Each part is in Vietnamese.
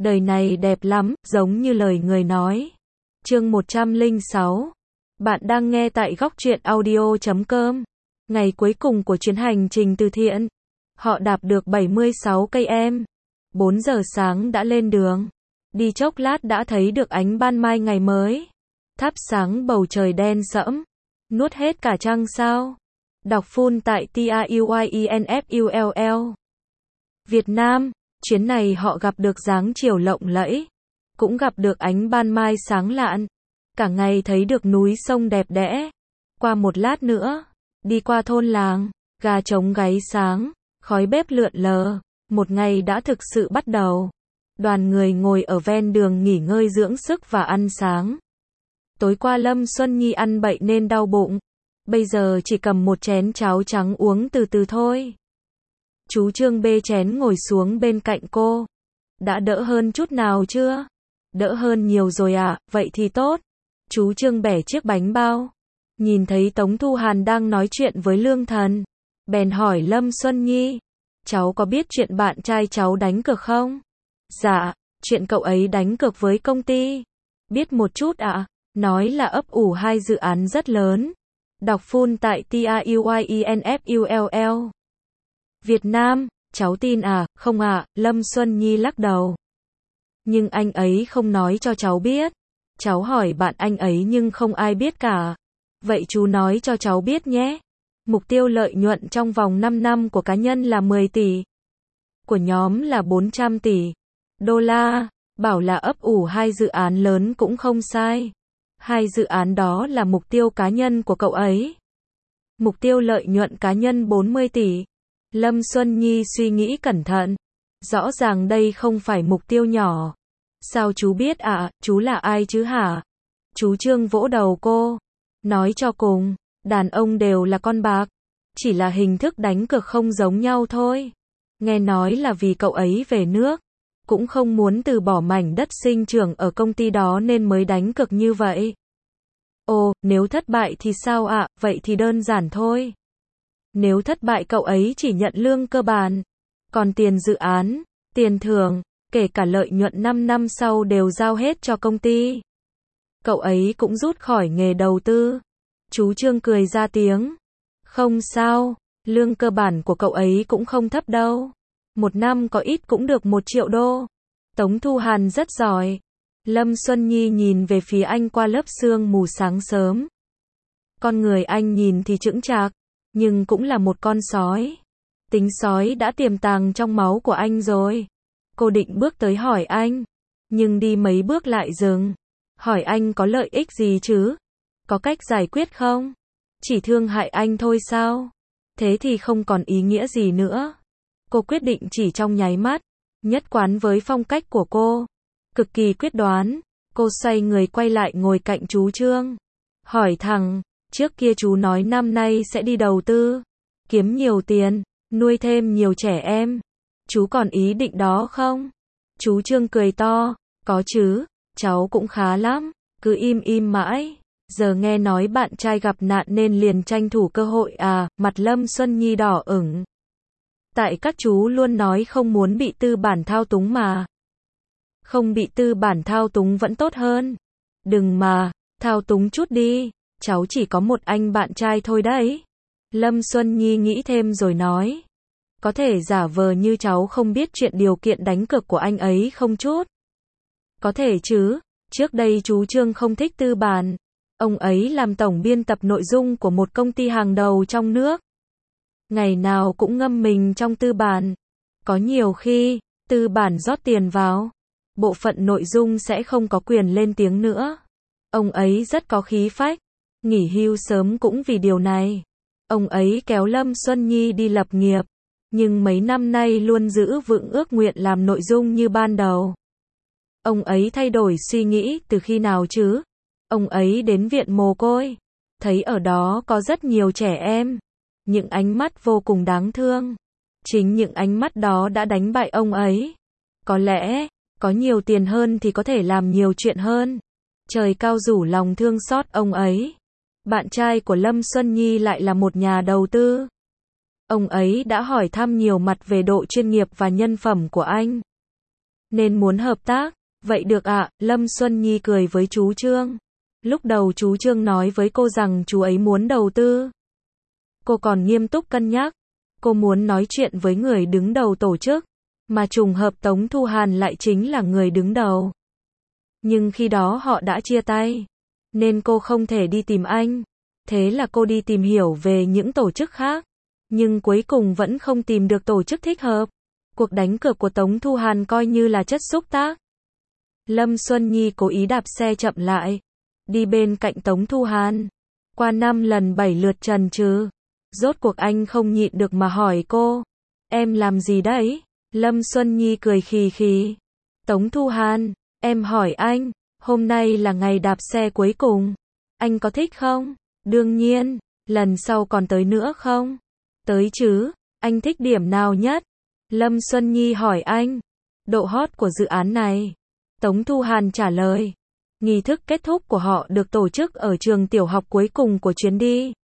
Đời này đẹp lắm, giống như lời người nói. Chương 106. Bạn đang nghe tại góc truyện audio.com. Ngày cuối cùng của chuyến hành trình từ thiện. Họ đạp được 76 cây em. 4 giờ sáng đã lên đường. Đi chốc lát đã thấy được ánh ban mai ngày mới. Thắp sáng bầu trời đen sẫm. Nuốt hết cả trăng sao. Đọc full tại TAUYINFULL. Việt Nam, chuyến này họ gặp được dáng chiều lộng lẫy. Cũng gặp được ánh ban mai sáng lạn. Cả ngày thấy được núi sông đẹp đẽ. Qua một lát nữa, đi qua thôn làng, gà trống gáy sáng, khói bếp lượn lờ. Một ngày đã thực sự bắt đầu. Đoàn người ngồi ở ven đường nghỉ ngơi dưỡng sức và ăn sáng. Tối qua Lâm Xuân Nhi ăn bậy nên đau bụng. Bây giờ chỉ cầm một chén cháo trắng uống từ từ thôi. Chú Trương bê chén ngồi xuống bên cạnh cô. Đã đỡ hơn chút nào chưa? Đỡ hơn nhiều rồi ạ, vậy thì tốt. Chú Trương bẻ chiếc bánh bao. Nhìn thấy Tống Thu Hàn đang nói chuyện với Lương Thần. Bèn hỏi Lâm Xuân Nhi. Cháu có biết chuyện bạn trai cháu đánh cược không? Dạ, chuyện cậu ấy đánh cược với công ty. Biết một chút ạ. Nói là ấp ủ 2 dự án rất lớn. Đọc full tại TAUYINFULL. Việt Nam, cháu tin à? Không ạ, Lâm Xuân Nhi lắc đầu. Nhưng anh ấy không nói cho cháu biết. Cháu hỏi bạn anh ấy nhưng không ai biết cả. Vậy chú nói cho cháu biết nhé. Mục tiêu lợi nhuận trong vòng 5 năm của cá nhân là 10 tỷ. Của nhóm là 400 tỷ đô la. Bảo là ấp ủ 2 dự án lớn cũng không sai. 2 dự án đó là mục tiêu cá nhân của cậu ấy. Mục tiêu lợi nhuận cá nhân 40 tỷ. Lâm Xuân Nhi suy nghĩ cẩn thận. Rõ ràng đây không phải mục tiêu nhỏ. Sao chú biết ạ? Chú là ai chứ hả? Chú Trương vỗ đầu cô. Nói cho cùng, đàn ông đều là con bạc. Chỉ là hình thức đánh cược không giống nhau thôi. Nghe nói là vì cậu ấy về nước. Cũng không muốn từ bỏ mảnh đất sinh trưởng ở công ty đó nên mới đánh cược như vậy. Ồ, nếu thất bại thì sao ạ? Vậy thì đơn giản thôi. Nếu thất bại cậu ấy chỉ nhận lương cơ bản. Còn tiền dự án, tiền thưởng, kể cả lợi nhuận 5 năm sau đều giao hết cho công ty. Cậu ấy cũng rút khỏi nghề đầu tư. Chú Trương cười ra tiếng. Không sao, lương cơ bản của cậu ấy cũng không thấp đâu. Một năm có ít cũng được 1 triệu đô. Tống Thu Hàn rất giỏi. Lâm Xuân Nhi nhìn về phía anh qua lớp sương mù sáng sớm. Con người anh nhìn thì chững chạc, nhưng cũng là một con sói. Tính sói đã tiềm tàng trong máu của anh rồi. Cô định bước tới hỏi anh, nhưng đi mấy bước lại dừng. Hỏi anh có lợi ích gì chứ? Có cách giải quyết không? Chỉ thương hại anh thôi sao? Thế thì không còn ý nghĩa gì nữa. Cô quyết định chỉ trong nháy mắt, nhất quán với phong cách của cô. Cực kỳ quyết đoán, cô xoay người quay lại ngồi cạnh chú Trương. Hỏi thẳng, trước kia chú nói năm nay sẽ đi đầu tư, kiếm nhiều tiền, nuôi thêm nhiều trẻ em. Chú còn ý định đó không? Chú Trương cười to, có chứ, cháu cũng khá lắm, cứ im im mãi. Giờ nghe nói bạn trai gặp nạn nên liền tranh thủ cơ hội à, mặt Lâm Xuân Nhi đỏ ửng. Tại các chú luôn nói không muốn bị tư bản thao túng mà. Không bị tư bản thao túng vẫn tốt hơn. Đừng mà, thao túng chút đi, cháu chỉ có một anh bạn trai thôi đấy. Lâm Xuân Nhi nghĩ thêm rồi nói. Có thể giả vờ như cháu không biết chuyện điều kiện đánh cược của anh ấy không chút? Có thể chứ, trước đây chú Trương không thích tư bản. Ông ấy làm tổng biên tập nội dung của một công ty hàng đầu trong nước. Ngày nào cũng ngâm mình trong tư bản. Có nhiều khi, tư bản rót tiền vào, bộ phận nội dung sẽ không có quyền lên tiếng nữa. Ông ấy rất có khí phách. Nghỉ hưu sớm cũng vì điều này. Ông ấy kéo Lâm Xuân Nhi đi lập nghiệp. Nhưng mấy năm nay luôn giữ vững ước nguyện làm nội dung như ban đầu. Ông ấy thay đổi suy nghĩ từ khi nào chứ? Ông ấy đến viện mồ côi. Thấy ở đó có rất nhiều trẻ em. Những ánh mắt vô cùng đáng thương. Chính những ánh mắt đó đã đánh bại ông ấy. Có lẽ, có nhiều tiền hơn thì có thể làm nhiều chuyện hơn. Trời cao rủ lòng thương xót ông ấy. Bạn trai của Lâm Xuân Nhi lại là một nhà đầu tư. Ông ấy đã hỏi thăm nhiều mặt về độ chuyên nghiệp và nhân phẩm của anh. nên muốn hợp tác. Vậy được ạ, Lâm Xuân Nhi cười với chú Trương. Lúc đầu chú Trương nói với cô rằng chú ấy muốn đầu tư. Cô còn nghiêm túc cân nhắc. Cô muốn nói chuyện với người đứng đầu tổ chức, mà trùng hợp Tống Thu Hàn lại chính là người đứng đầu. Nhưng khi đó họ đã chia tay, nên cô không thể đi tìm anh. Thế là cô đi tìm hiểu về những tổ chức khác, nhưng cuối cùng vẫn không tìm được tổ chức thích hợp. Cuộc đánh cược của Tống Thu Hàn coi như là chất xúc tác. Lâm Xuân Nhi cố ý đạp xe chậm lại, đi bên cạnh Tống Thu Hàn. Qua 5 lần 7 lượt chần chừ, rốt cuộc anh không nhịn được mà hỏi cô, em làm gì đấy? Lâm Xuân Nhi cười khì khì. Tống Thu Hàn, em hỏi anh, hôm nay là ngày đạp xe cuối cùng, anh có thích không? Đương nhiên, lần sau còn tới nữa không? Tới chứ, anh thích điểm nào nhất? Lâm Xuân Nhi hỏi anh. Độ hot của dự án này. Tống Thu Hàn trả lời. Nghi thức kết thúc của họ được tổ chức ở trường tiểu học cuối cùng của chuyến đi.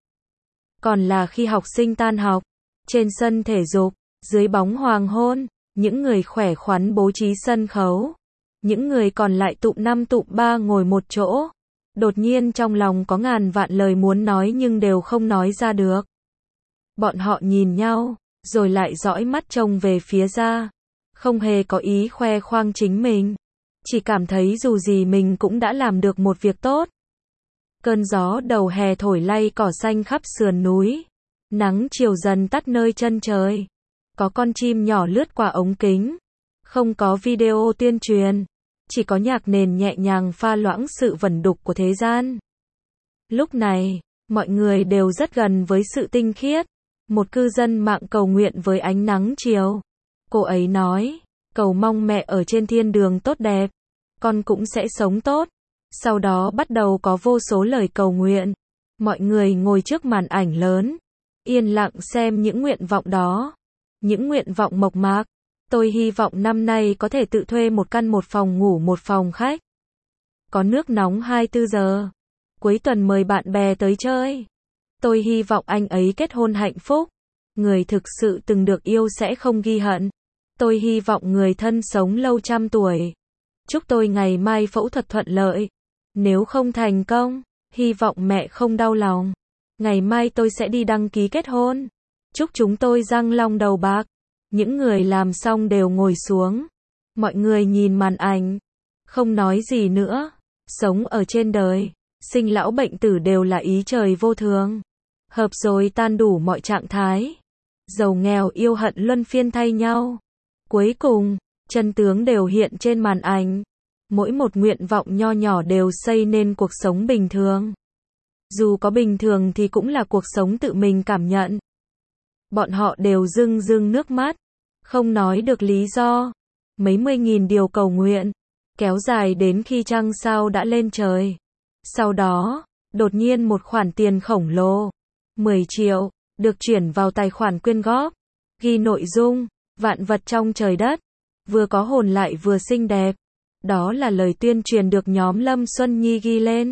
Còn là khi học sinh tan học, trên sân thể dục, dưới bóng hoàng hôn, những người khỏe khoắn bố trí sân khấu. Những người còn lại tụm 5 tụm 3 ngồi một chỗ. Đột nhiên trong lòng có ngàn vạn lời muốn nói nhưng đều không nói ra được. Bọn họ nhìn nhau, rồi lại dõi mắt trông về phía ra. Không hề có ý khoe khoang chính mình. Chỉ cảm thấy dù gì mình cũng đã làm được một việc tốt. Cơn gió đầu hè thổi lay cỏ xanh khắp sườn núi. Nắng chiều dần tắt nơi chân trời. Có con chim nhỏ lướt qua ống kính. Không có video tuyên truyền. Chỉ có nhạc nền nhẹ nhàng pha loãng sự vẩn đục của thế gian. Lúc này, mọi người đều rất gần với sự tinh khiết. Một cư dân mạng cầu nguyện với ánh nắng chiều. Cô ấy nói, cầu mong mẹ ở trên thiên đường tốt đẹp, con cũng sẽ sống tốt. Sau đó bắt đầu có vô số lời cầu nguyện. Mọi người ngồi trước màn ảnh lớn, yên lặng xem những nguyện vọng đó. Những nguyện vọng mộc mạc. Tôi hy vọng năm nay có thể tự thuê một căn một phòng ngủ một phòng khách. Có nước nóng 24 giờ. Cuối tuần mời bạn bè tới chơi. Tôi hy vọng anh ấy kết hôn hạnh phúc. Người thực sự từng được yêu sẽ không ghi hận. Tôi hy vọng người thân sống lâu trăm tuổi. Chúc tôi ngày mai phẫu thuật thuận lợi. Nếu không thành công, hy vọng mẹ không đau lòng. Ngày mai tôi sẽ đi đăng ký kết hôn. Chúc chúng tôi răng long đầu bạc. Những người làm xong đều ngồi xuống. Mọi người nhìn màn ảnh. Không nói gì nữa. Sống ở trên đời, sinh lão bệnh tử đều là ý trời vô thường. Hợp rồi tan đủ mọi trạng thái. Giàu nghèo yêu hận luân phiên thay nhau. Cuối cùng, chân tướng đều hiện trên màn ảnh. Mỗi một nguyện vọng nho nhỏ đều xây nên cuộc sống bình thường. Dù có bình thường thì cũng là cuộc sống tự mình cảm nhận. Bọn họ đều rưng rưng nước mắt. Không nói được lý do. Mấy 10.000 điều cầu nguyện. Kéo dài đến khi trăng sao đã lên trời. Sau đó, đột nhiên một khoản tiền khổng lồ. 10 triệu. Được chuyển vào tài khoản quyên góp. Ghi nội dung. Vạn vật trong trời đất. Vừa có hồn lại vừa xinh đẹp. Đó là lời tuyên truyền được nhóm Lâm Xuân Nhi ghi lên.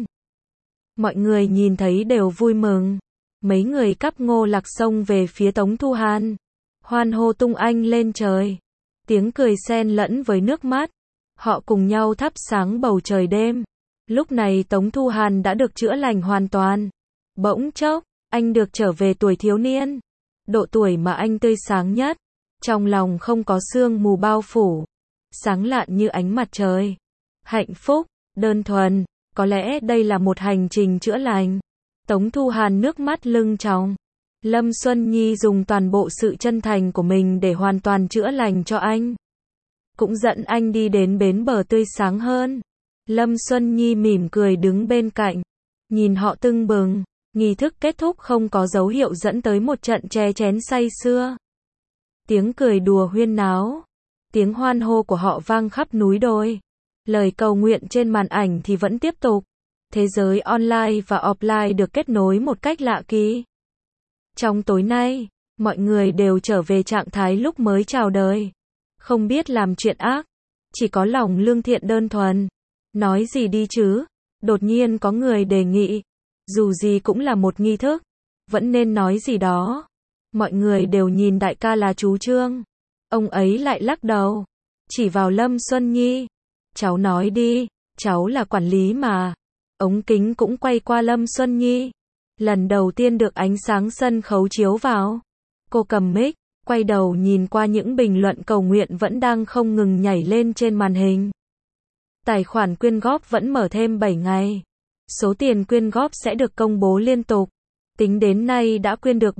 Mọi người nhìn thấy đều vui mừng. Mấy người cắp Ngô Lạc xông về phía Tống Thu Hàn. Hoan hô tung anh lên trời. Tiếng cười xen lẫn với nước mắt. Họ cùng nhau thắp sáng bầu trời đêm. Lúc này Tống Thu Hàn đã được chữa lành hoàn toàn. Bỗng chốc, anh được trở về tuổi thiếu niên. Độ tuổi mà anh tươi sáng nhất. Trong lòng không có sương mù bao phủ. Sáng lạn như ánh mặt trời. Hạnh phúc, đơn thuần. Có lẽ đây là một hành trình chữa lành. Tống Thu Hàn nước mắt lưng tròng. Lâm Xuân Nhi dùng toàn bộ sự chân thành của mình để hoàn toàn chữa lành cho anh. Cũng dẫn anh đi đến bến bờ tươi sáng hơn. Lâm Xuân Nhi mỉm cười đứng bên cạnh. Nhìn họ tưng bừng. Nghi thức kết thúc không có dấu hiệu dẫn tới một trận chè chén say sưa. Tiếng cười đùa huyên náo. Tiếng hoan hô của họ vang khắp núi đồi. Lời cầu nguyện trên màn ảnh thì vẫn tiếp tục. Thế giới online và offline được kết nối một cách lạ kỳ. Trong tối nay, mọi người đều trở về trạng thái lúc mới chào đời. Không biết làm chuyện ác. Chỉ có lòng lương thiện đơn thuần. Nói gì đi chứ? Đột nhiên có người đề nghị. Dù gì cũng là một nghi thức. Vẫn nên nói gì đó. Mọi người đều nhìn đại ca là chú Trương. Ông ấy lại lắc đầu. chỉ vào Lâm Xuân Nhi. Cháu nói đi, cháu là quản lý mà. Ống kính cũng quay qua Lâm Xuân Nhi. Lần đầu tiên được ánh sáng sân khấu chiếu vào. Cô cầm mic, quay đầu nhìn qua những bình luận cầu nguyện vẫn đang không ngừng nhảy lên trên màn hình. Tài khoản quyên góp vẫn mở thêm 7 ngày. Số tiền quyên góp sẽ được công bố liên tục. Tính đến nay đã quyên được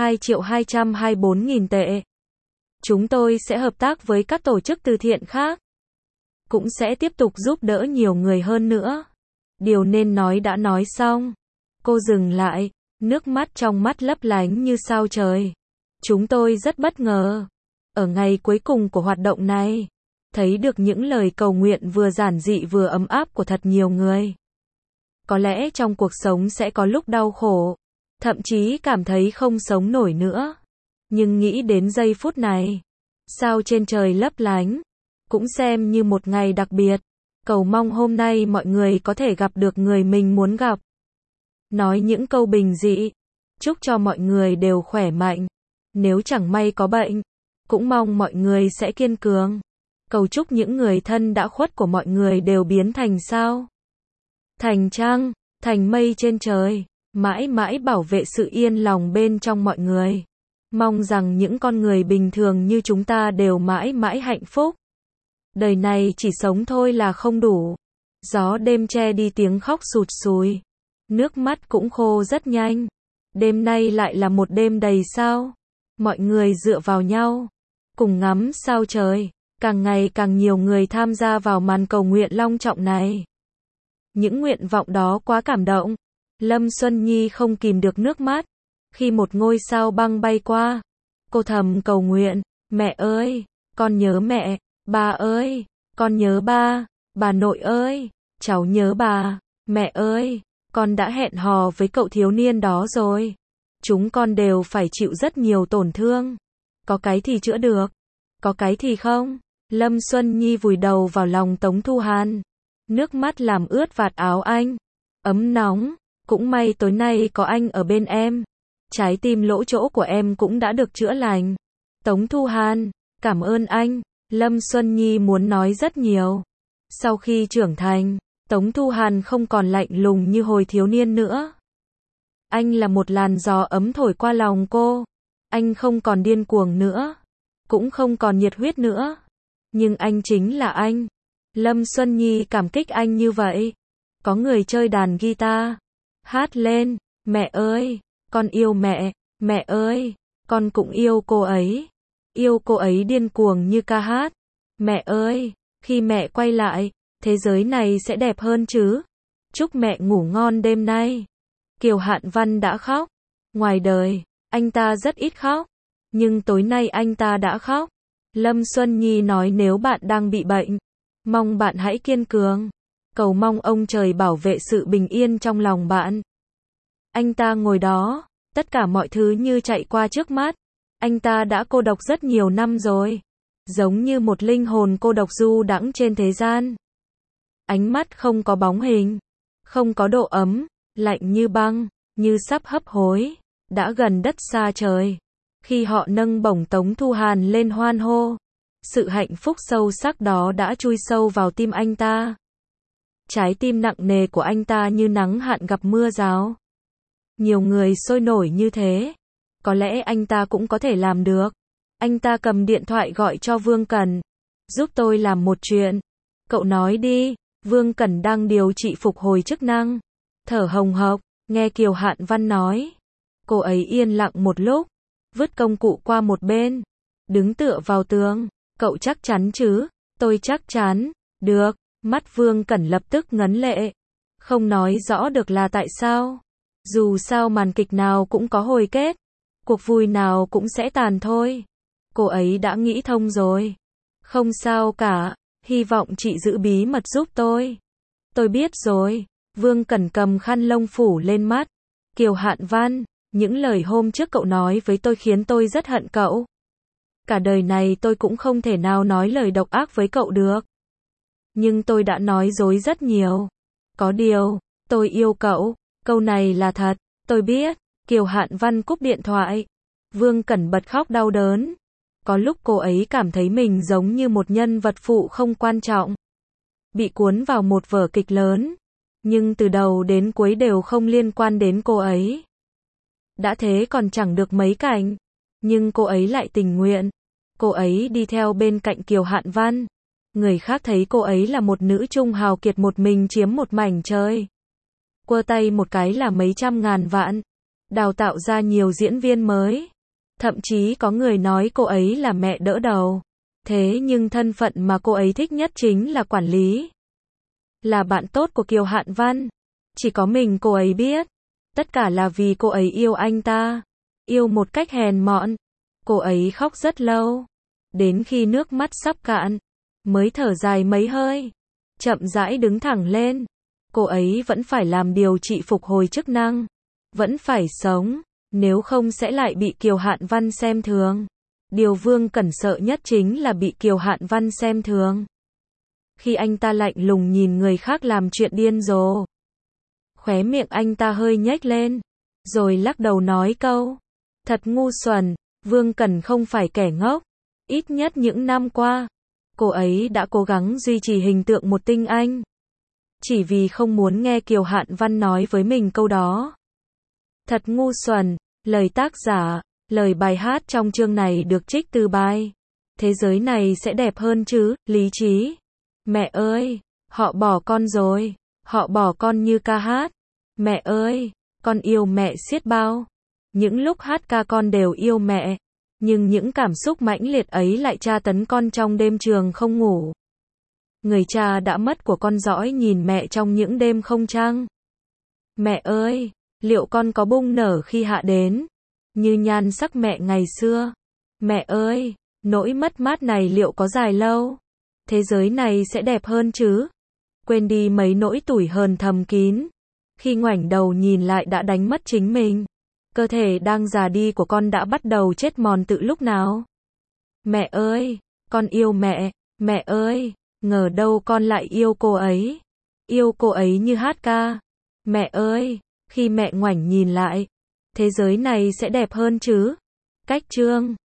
32.224.000 tệ. Chúng tôi sẽ hợp tác với các tổ chức từ thiện khác. Cũng sẽ tiếp tục giúp đỡ nhiều người hơn nữa. Điều nên nói đã nói xong. Cô dừng lại, nước mắt trong mắt lấp lánh như sao trời. Chúng tôi rất bất ngờ. Ở ngày cuối cùng của hoạt động này, thấy được những lời cầu nguyện vừa giản dị vừa ấm áp của thật nhiều người. Có lẽ trong cuộc sống sẽ có lúc đau khổ, thậm chí cảm thấy không sống nổi nữa. Nhưng nghĩ đến giây phút này, sao trên trời lấp lánh, cũng xem như một ngày đặc biệt. Cầu mong hôm nay mọi người có thể gặp được người mình muốn gặp. Nói những câu bình dị, chúc cho mọi người đều khỏe mạnh. Nếu chẳng may có bệnh, cũng mong mọi người sẽ kiên cường. Cầu chúc những người thân đã khuất của mọi người đều biến thành sao, thành trăng, thành mây trên trời, mãi mãi bảo vệ sự yên lòng bên trong mọi người. Mong rằng những con người bình thường như chúng ta đều mãi mãi hạnh phúc. Đời này chỉ sống thôi là không đủ. Gió đêm che đi tiếng khóc sụt sùi. Nước mắt cũng khô rất nhanh. Đêm nay lại là một đêm đầy sao. Mọi người dựa vào nhau, cùng ngắm sao trời. Càng ngày càng nhiều người tham gia vào màn cầu nguyện long trọng này. Những nguyện vọng đó quá cảm động. Lâm Xuân Nhi không kìm được nước mắt. Khi một ngôi sao băng bay qua, cô thầm cầu nguyện, mẹ ơi, con nhớ mẹ, ba ơi, con nhớ ba, bà nội ơi, cháu nhớ bà, mẹ ơi, con đã hẹn hò với cậu thiếu niên đó rồi. Chúng con đều phải chịu rất nhiều tổn thương. Có cái thì chữa được, có cái thì không. Lâm Xuân Nhi vùi đầu vào lòng Tống Thu Hàn. Nước mắt làm ướt vạt áo anh. Ấm nóng, cũng may tối nay có anh ở bên em. Trái tim lỗ chỗ của em cũng đã được chữa lành. Tống Thu Hàn, cảm ơn anh. Lâm Xuân Nhi muốn nói rất nhiều. Sau khi trưởng thành, Tống Thu Hàn không còn lạnh lùng như hồi thiếu niên nữa. Anh là một làn gió ấm thổi qua lòng cô. Anh không còn điên cuồng nữa, cũng không còn nhiệt huyết nữa. Nhưng anh chính là anh. Lâm Xuân Nhi cảm kích anh như vậy. Có người chơi đàn guitar, hát lên, mẹ ơi, con yêu mẹ, mẹ ơi, con cũng yêu cô ấy. Yêu cô ấy điên cuồng như ca hát. Mẹ ơi, khi mẹ quay lại, thế giới này sẽ đẹp hơn chứ. Chúc mẹ ngủ ngon đêm nay. Kiều Hạn Văn đã khóc. Ngoài đời, anh ta rất ít khóc. Nhưng tối nay anh ta đã khóc. Lâm Xuân Nhi nói nếu bạn đang bị bệnh, mong bạn hãy kiên cường. Cầu mong ông trời bảo vệ sự bình yên trong lòng bạn. Anh ta ngồi đó, tất cả mọi thứ như chạy qua trước mắt. Anh ta đã cô độc rất nhiều năm rồi. Giống như một linh hồn cô độc du đãng trên thế gian. Ánh mắt không có bóng hình, không có độ ấm, lạnh như băng, như sắp hấp hối. Đã gần đất xa trời. Khi họ nâng bổng Tống Thu Hàn lên hoan hô, sự hạnh phúc sâu sắc đó đã chui sâu vào tim anh ta. Trái tim nặng nề của anh ta như nắng hạn gặp mưa rào. Nhiều người sôi nổi như thế. Có lẽ anh ta cũng có thể làm được. Anh ta cầm điện thoại gọi cho Vương Cẩn. Giúp tôi làm một chuyện. Cậu nói đi. Vương Cẩn đang điều trị phục hồi chức năng. Thở hồng hộc, nghe Kiều Hạn Văn nói. Cô ấy yên lặng một lúc, vứt công cụ qua một bên, đứng tựa vào tường. Cậu chắc chắn chứ? Tôi chắc chắn. Được. Mắt Vương Cẩn lập tức ngấn lệ. Không nói rõ được là tại sao. Dù sao màn kịch nào cũng có hồi kết. Cuộc vui nào cũng sẽ tàn thôi. Cô ấy đã nghĩ thông rồi. Không sao cả. Hy vọng chị giữ bí mật giúp tôi. Tôi biết rồi. Vương Cẩn cầm khăn lông phủ lên mắt. Kiều Hạn Văn, những lời hôm trước cậu nói với tôi khiến tôi rất hận cậu. Cả đời này tôi cũng không thể nào nói lời độc ác với cậu được. Nhưng tôi đã nói dối rất nhiều. Có điều, tôi yêu cậu. Câu này là thật. Tôi biết. Kiều Hạn Văn cúp điện thoại. Vương Cẩn bật khóc đau đớn. Có lúc cô ấy cảm thấy mình giống như một nhân vật phụ không quan trọng, bị cuốn vào một vở kịch lớn, nhưng từ đầu đến cuối đều không liên quan đến cô ấy. Đã thế còn chẳng được mấy cảnh, nhưng cô ấy lại tình nguyện. Cô ấy đi theo bên cạnh Kiều Hạn Văn. Người khác thấy cô ấy là một nữ trung hào kiệt một mình chiếm một mảnh trời. Quơ tay một cái là mấy trăm ngàn vạn. Đào tạo ra nhiều diễn viên mới. Thậm chí có người nói cô ấy là mẹ đỡ đầu. Thế nhưng thân phận mà cô ấy thích nhất chính là quản lý. Là bạn tốt của Kiều Hạn Văn. Chỉ có mình cô ấy biết. Tất cả là vì cô ấy yêu anh ta. Yêu một cách hèn mọn. Cô ấy khóc rất lâu. Đến khi nước mắt sắp cạn, mới thở dài mấy hơi. Chậm rãi đứng thẳng lên. Cô ấy vẫn phải làm điều trị phục hồi chức năng. Vẫn phải sống. Nếu không sẽ lại bị Kiều Hạn Văn xem thường. Điều Vương Cẩn sợ nhất chính là bị Kiều Hạn Văn xem thường. Khi anh ta lạnh lùng nhìn người khác làm chuyện điên rồ. Khóe miệng anh ta hơi nhếch lên. Rồi lắc đầu nói câu. Thật ngu xuẩn. Vương Cẩn không phải kẻ ngốc. Ít nhất những năm qua, cô ấy đã cố gắng duy trì hình tượng một tinh anh. Chỉ vì không muốn nghe Kiều Hạn Văn nói với mình câu đó. Thật ngu xuẩn. Lời tác giả, lời bài hát trong chương này được trích từ bài Thế giới này sẽ đẹp hơn chứ, Lý Trí. Mẹ ơi, họ bỏ con rồi. Họ bỏ con như ca hát. Mẹ ơi, con yêu mẹ xiết bao. Những lúc hát ca con đều yêu mẹ. Nhưng những cảm xúc mãnh liệt ấy lại tra tấn con trong đêm trường không ngủ. Người cha đã mất của con dõi nhìn mẹ trong những đêm không trăng. Mẹ ơi, liệu con có bung nở khi hạ đến? Như nhan sắc mẹ ngày xưa. Mẹ ơi, nỗi mất mát này liệu có dài lâu? Thế giới này sẽ đẹp hơn chứ? Quên đi mấy nỗi tủi hờn thầm kín. Khi ngoảnh đầu nhìn lại đã đánh mất chính mình. Cơ thể đang già đi của con đã bắt đầu chết mòn từ lúc nào? Mẹ ơi, con yêu mẹ. Mẹ ơi, ngờ đâu con lại yêu cô ấy. Yêu cô ấy như hát ca. Mẹ ơi, khi mẹ ngoảnh nhìn lại, thế giới này sẽ đẹp hơn chứ? Cách chương